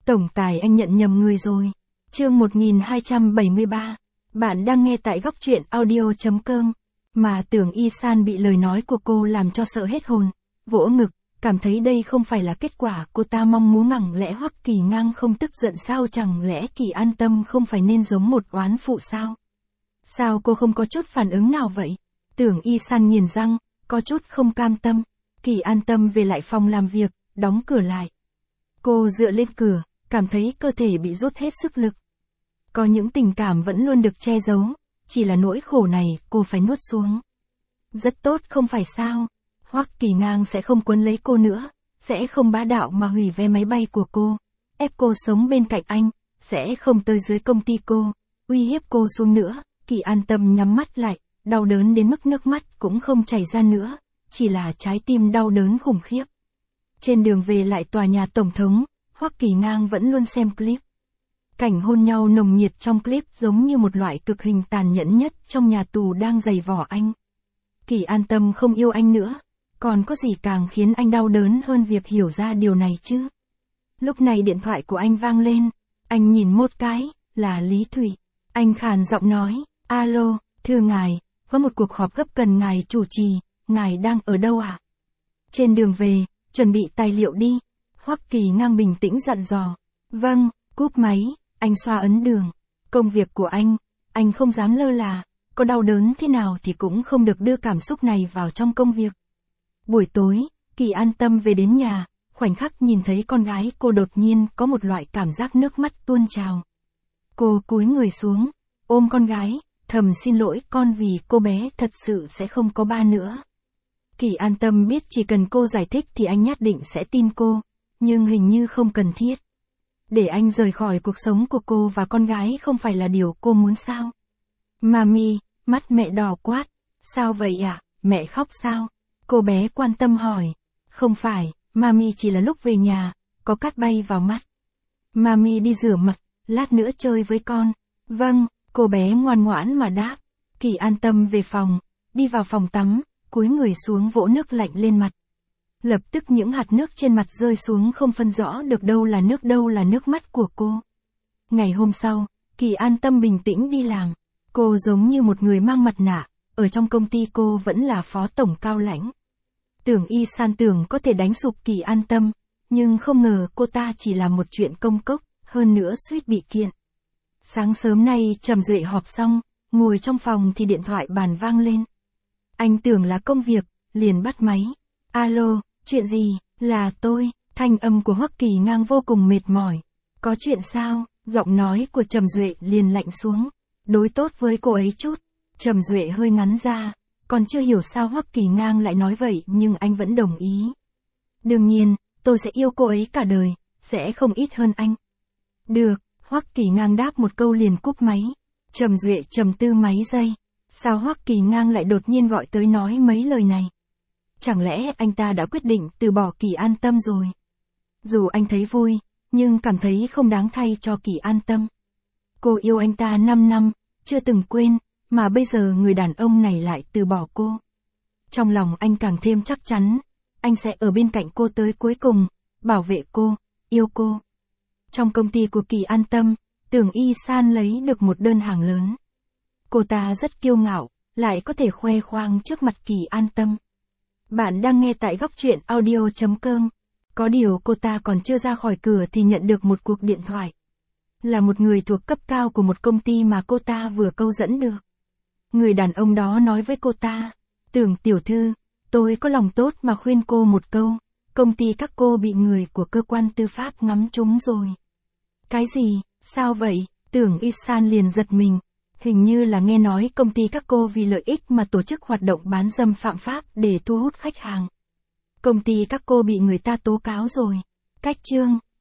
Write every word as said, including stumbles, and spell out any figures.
Tổng tài anh nhận nhầm người rồi. Chương một nghìn hai trăm bảy mươi ba. Bạn đang nghe tại góc truyện audio chấm com. Mà Tưởng Y San bị lời nói của cô làm cho sợ hết hồn. Vỗ ngực, cảm thấy đây không phải là kết quả cô ta mong muốn. Ngẳng lẽ Hoắc Kỳ Ngang không tức giận sao? Chẳng lẽ Kỳ An Tâm không phải nên giống một oán phụ sao? Sao cô không có chút phản ứng nào vậy? Tưởng Y San nghiền răng, có chút không cam tâm. Kỳ An Tâm về lại phòng làm việc, đóng cửa lại. Cô dựa lên cửa, cảm thấy cơ thể bị rút hết sức lực. Có những tình cảm vẫn luôn được che giấu, chỉ là nỗi khổ này cô phải nuốt xuống. Rất tốt không phải sao? Hoắc Kỳ Ngang sẽ không quấn lấy cô nữa, sẽ không bá đạo mà hủy vé máy bay của cô, ép cô sống bên cạnh anh, sẽ không tới dưới công ty cô, uy hiếp cô xuống nữa. Kỳ An Tâm nhắm mắt lại, đau đớn đến mức nước mắt cũng không chảy ra nữa, chỉ là trái tim đau đớn khủng khiếp. Trên đường về lại tòa nhà tổng thống, Hoắc Kỳ Ngang vẫn luôn xem clip. Cảnh hôn nhau nồng nhiệt trong clip giống như một loại cực hình tàn nhẫn nhất trong nhà tù đang giày vò anh. Kỳ An Tâm không yêu anh nữa, còn có gì càng khiến anh đau đớn hơn việc hiểu ra điều này chứ? Lúc này điện thoại của anh vang lên, anh nhìn một cái, là Lý Thụy. Anh khàn giọng nói, alo, thưa ngài, có một cuộc họp gấp cần ngài chủ trì, ngài đang ở đâu ạ? À? Trên đường về, chuẩn bị tài liệu đi. Hoắc Kỳ Ngang bình tĩnh dặn dò. Vâng, cúp máy, anh xoa ấn đường. Công việc của anh, anh không dám lơ là, có đau đớn thế nào thì cũng không được đưa cảm xúc này vào trong công việc. Buổi tối, Kỳ An Tâm về đến nhà, khoảnh khắc nhìn thấy con gái cô đột nhiên có một loại cảm giác nước mắt tuôn trào. Cô cúi người xuống, ôm con gái, thầm xin lỗi con vì cô bé thật sự sẽ không có ba nữa. Kỳ An Tâm biết chỉ cần cô giải thích thì anh nhất định sẽ tin cô, nhưng hình như không cần thiết. Để anh rời khỏi cuộc sống của cô và con gái không phải là điều cô muốn sao? Mami, mắt mẹ đỏ quát. Sao vậy ạ? À? Mẹ khóc sao? Cô bé quan tâm hỏi. Không phải, Mami chỉ là lúc về nhà, có cát bay vào mắt. Mami đi rửa mặt, lát nữa chơi với con. Vâng, cô bé ngoan ngoãn mà đáp. Kỳ An Tâm về phòng, đi vào phòng tắm, cúi người xuống vỗ nước lạnh lên mặt. Lập tức những hạt nước trên mặt rơi xuống không phân rõ được đâu là nước đâu là nước mắt của cô. Ngày hôm sau, Kỳ An Tâm bình tĩnh đi làm. Cô giống như một người mang mặt nạ, ở trong công ty cô vẫn là phó tổng cao lãnh. Tưởng Y San tưởng có thể đánh sụp Kỳ An Tâm, nhưng không ngờ cô ta chỉ là một chuyện công cốc, hơn nữa suýt bị kiện. Sáng sớm nay Trầm Duệ họp xong, ngồi trong phòng thì điện thoại bàn vang lên. Anh tưởng là công việc, liền bắt máy. Alo, chuyện gì? Là tôi. Thanh âm của Hoắc Kỳ Ngang vô cùng mệt mỏi. Có chuyện sao? Giọng nói của Trầm Duệ liền lạnh xuống. Đối tốt với cô ấy chút. Trầm Duệ hơi ngắn ra. Còn chưa hiểu sao Hoắc Kỳ Ngang lại nói vậy nhưng anh vẫn đồng ý. Đương nhiên, tôi sẽ yêu cô ấy cả đời, sẽ không ít hơn anh. Được, Hoắc Kỳ Ngang đáp một câu liền cúp máy. Trầm Duệ trầm tư mấy giây. Sao Hoắc Kỳ Ngang lại đột nhiên gọi tới nói mấy lời này? Chẳng lẽ anh ta đã quyết định từ bỏ Kỳ An Tâm rồi? Dù anh thấy vui, nhưng cảm thấy không đáng thay cho Kỳ An Tâm. Cô yêu anh ta năm năm, chưa từng quên, mà bây giờ người đàn ông này lại từ bỏ cô. Trong lòng anh càng thêm chắc chắn, anh sẽ ở bên cạnh cô tới cuối cùng, bảo vệ cô, yêu cô. Trong công ty của Kỳ An Tâm, Tưởng Y San lấy được một đơn hàng lớn. Cô ta rất kiêu ngạo, lại có thể khoe khoang trước mặt Kỳ An Tâm. Bạn đang nghe tại góc truyện audio chấm com. Có điều cô ta còn chưa ra khỏi cửa thì nhận được một cuộc điện thoại. Là một người thuộc cấp cao của một công ty mà cô ta vừa câu dẫn được. Người đàn ông đó nói với cô ta, Tưởng tiểu thư, tôi có lòng tốt mà khuyên cô một câu, công ty các cô bị người của cơ quan tư pháp ngắm trúng rồi. Cái gì, sao vậy? Tưởng Y San liền giật mình. Hình như là nghe nói công ty các cô vì lợi ích mà tổ chức hoạt động bán dâm phạm pháp để thu hút khách hàng. Công ty các cô bị người ta tố cáo rồi. Cách chương